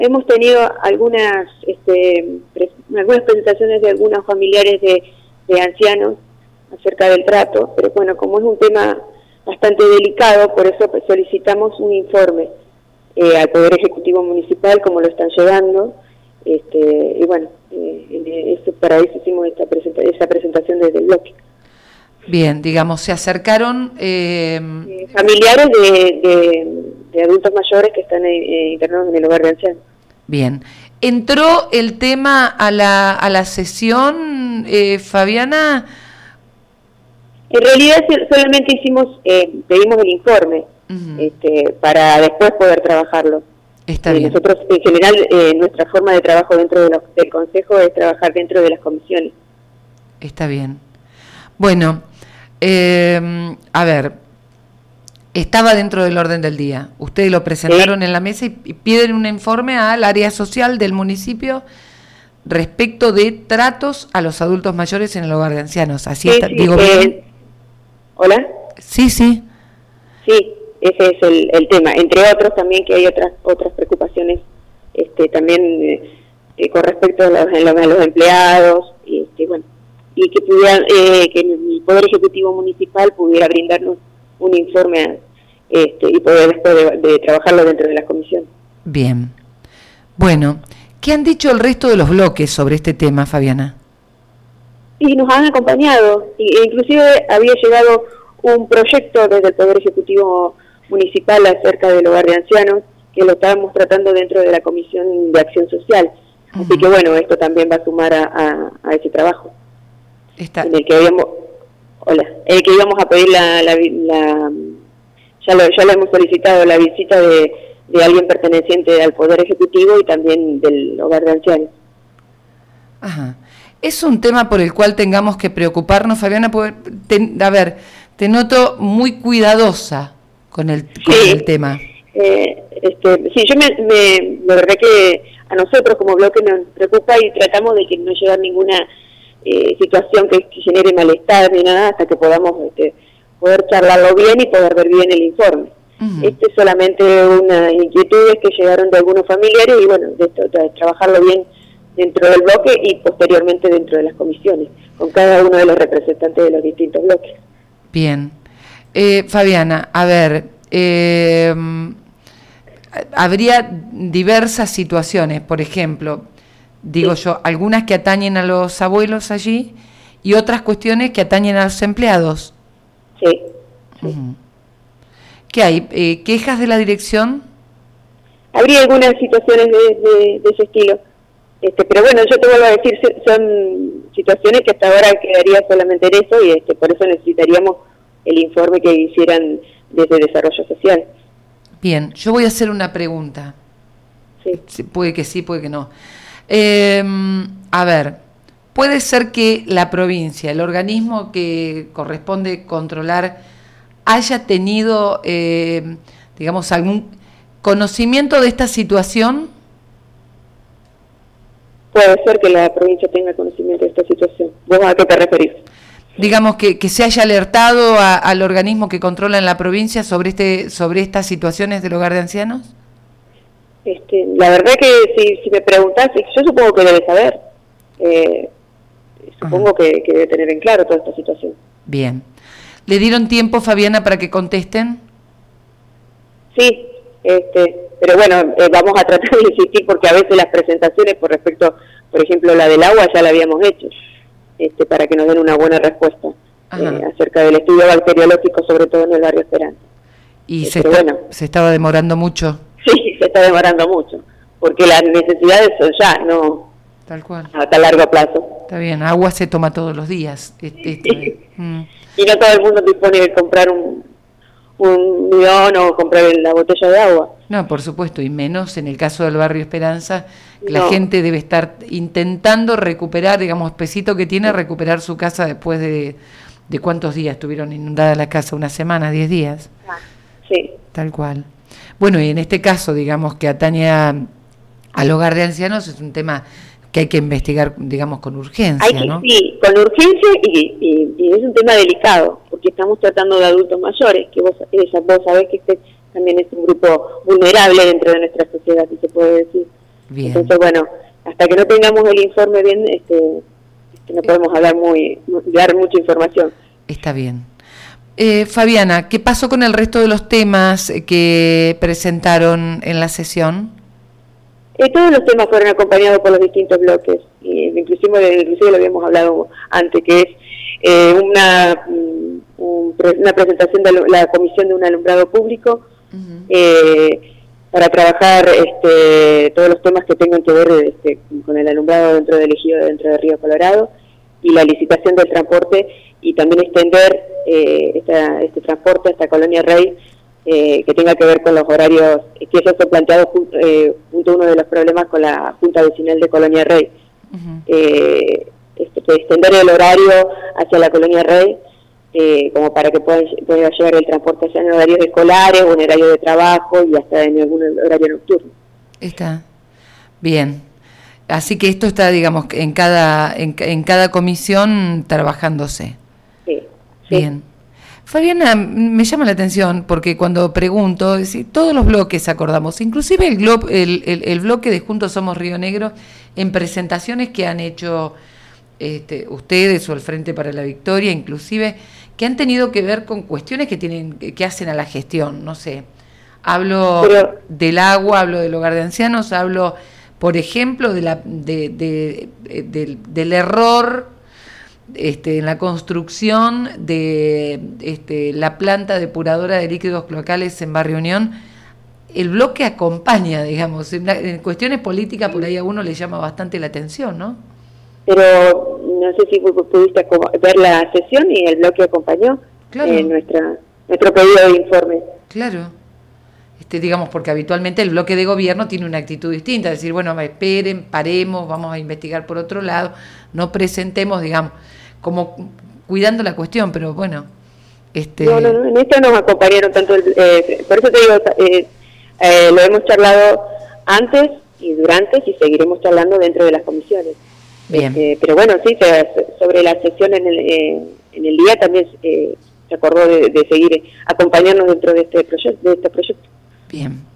hemos tenido algunas presentaciones de algunos familiares de ancianos acerca del trato, pero bueno, como es un tema bastante delicado, por eso solicitamos un informe al Poder Ejecutivo Municipal, como lo están llevando, y bueno, para eso hicimos esa presentación desde el bloque. Bien, digamos, se acercaron... familiares de adultos mayores que están internados en el hogar de ancianos. Bien. ¿Entró el tema a la sesión, Fabiana? En realidad solamente pedimos el informe, para después poder trabajarlo. Está bien. Nosotros, en general, nuestra forma de trabajo dentro del Consejo es trabajar dentro de las comisiones. Está bien. Bueno, a ver, estaba dentro del orden del día. Ustedes lo presentaron en la mesa y piden un informe al área social del municipio respecto de tratos a los adultos mayores en el hogar de ancianos. Así está, digo bien. ¿Hola? Sí. Sí, ese es el tema. Entre otros también que hay otras preocupaciones también con respecto a los empleados, bueno, y que que el Poder Ejecutivo Municipal pudiera brindarnos un informe y poder después de trabajarlo dentro de la comisión. Bien. Bueno, ¿qué han dicho el resto de los bloques sobre este tema, Fabiana? Y nos han acompañado, inclusive había llegado un proyecto desde el Poder Ejecutivo Municipal acerca del hogar de ancianos, que lo estábamos tratando dentro de la Comisión de Acción Social. Uh-huh. Así que bueno, esto también va a sumar a ese trabajo. En el que íbamos a pedir ya lo hemos solicitado, la visita de alguien perteneciente al Poder Ejecutivo y también del hogar de ancianos. Ajá. ¿Es un tema por el cual tengamos que preocuparnos, Fabiana? Te noto muy cuidadosa con el tema. Sí, la verdad que a nosotros como bloque nos preocupa y tratamos de que no llegue ninguna situación que genere malestar ni nada hasta que podamos poder charlarlo bien y poder ver bien el informe. Uh-huh. Es solamente unas inquietudes que llegaron de algunos familiares y bueno, de trabajarlo bien dentro del bloque y posteriormente dentro de las comisiones, con cada uno de los representantes de los distintos bloques. Bien. Fabiana, a ver, habría diversas situaciones, por ejemplo, algunas que atañen a los abuelos allí y otras cuestiones que atañen a los empleados. Sí. Uh-huh. ¿Qué hay? ¿Quejas de la dirección? Habría algunas situaciones de ese estilo. Pero bueno, yo te vuelvo a decir, son situaciones que hasta ahora quedaría solamente en eso y por eso necesitaríamos el informe que hicieran desde Desarrollo Social. Bien, yo voy a hacer una pregunta. Sí. Puede que sí, puede que no. A ver, puede ser que la provincia, el organismo que corresponde controlar, haya tenido, digamos, algún conocimiento de esta situación. Puede ser que la provincia tenga conocimiento de esta situación. ¿Vos a qué te referís? Digamos que se haya alertado al organismo que controla en la provincia sobre estas situaciones del hogar de ancianos. La verdad que si me preguntás, yo supongo que debe saber. Supongo que debe tener en claro toda esta situación. Bien. ¿Le dieron tiempo, Fabiana, para que contesten? Sí, pero bueno, vamos a tratar de insistir porque a veces las presentaciones por ejemplo, la del agua ya la habíamos hecho, para que nos den una buena respuesta acerca del estudio bacteriológico, sobre todo en el barrio Esperanza. ¿Y se estaba demorando mucho? Sí, se está demorando mucho, porque las necesidades son ya, no tal cual, a tan largo plazo. Está bien, agua se toma todos los días. Y no todo el mundo dispone de comprar un bidón o comprar la botella de agua. No, por supuesto, y menos en el caso del barrio Esperanza, que la gente debe estar intentando recuperar, digamos, pesito que tiene, recuperar su casa después de ¿cuántos días estuvieron inundadas la casa? ¿Una semana, 10 días? Sí. Tal cual. Bueno, y en este caso, digamos, que atañe al hogar de ancianos, es un tema que hay que investigar, digamos, con urgencia, ¿no? Sí, con urgencia y es un tema delicado, porque estamos tratando de adultos mayores, que vos sabés que también es un grupo vulnerable dentro de nuestra sociedad, si se puede decir. Bien. Entonces, bueno, hasta que no tengamos el informe bien, no podemos dar mucha información. Está bien. Fabiana, ¿qué pasó con el resto de los temas que presentaron en la sesión? Todos los temas fueron acompañados por los distintos bloques, inclusive lo habíamos hablado antes, que es una presentación de la comisión de un alumbrado público, para trabajar todos los temas que tengan que ver con el alumbrado dentro del ejido dentro de Río Colorado, y la licitación del transporte, y también extender este transporte hasta Colonia Rey, que tenga que ver con los horarios, que eso fue planteado junto a uno de los problemas con la Junta Vecinal de Colonia Rey. Extender el horario hacia la Colonia Rey, como para que pueda llegar el transporte allá en horarios escolares o en horario de trabajo y hasta en algún horario nocturno. Está bien. Así que esto está, digamos, en cada comisión trabajándose. Sí. Bien. Fabiana, me llama la atención porque cuando pregunto, todos los bloques acordamos, inclusive el bloque de Juntos Somos Río Negro, en presentaciones que han hecho ustedes o el Frente para la Victoria, inclusive, que han tenido que ver con cuestiones que hacen a la gestión, no sé. Hablo del agua, hablo del hogar de ancianos, hablo, por ejemplo, del error en la construcción de la planta depuradora de líquidos cloacales en Barrio Unión. El bloque acompaña, digamos, en cuestiones políticas por ahí a uno le llama bastante la atención, ¿no? Pero no sé si pudiste ver la sesión y el bloque acompañó. Claro. Nuestro pedido de informe. Claro. Digamos, porque habitualmente el bloque de gobierno tiene una actitud distinta, decir, bueno, esperen, paremos, vamos a investigar por otro lado, no presentemos, digamos, como cuidando la cuestión, pero bueno. No, en esto nos acompañaron tanto, por eso te digo, lo hemos charlado antes y durante, y seguiremos charlando dentro de las comisiones. Bien. Pero bueno, sí, sobre la sesión en el día también se acordó de seguir acompañarnos dentro de este proyecto. Bien.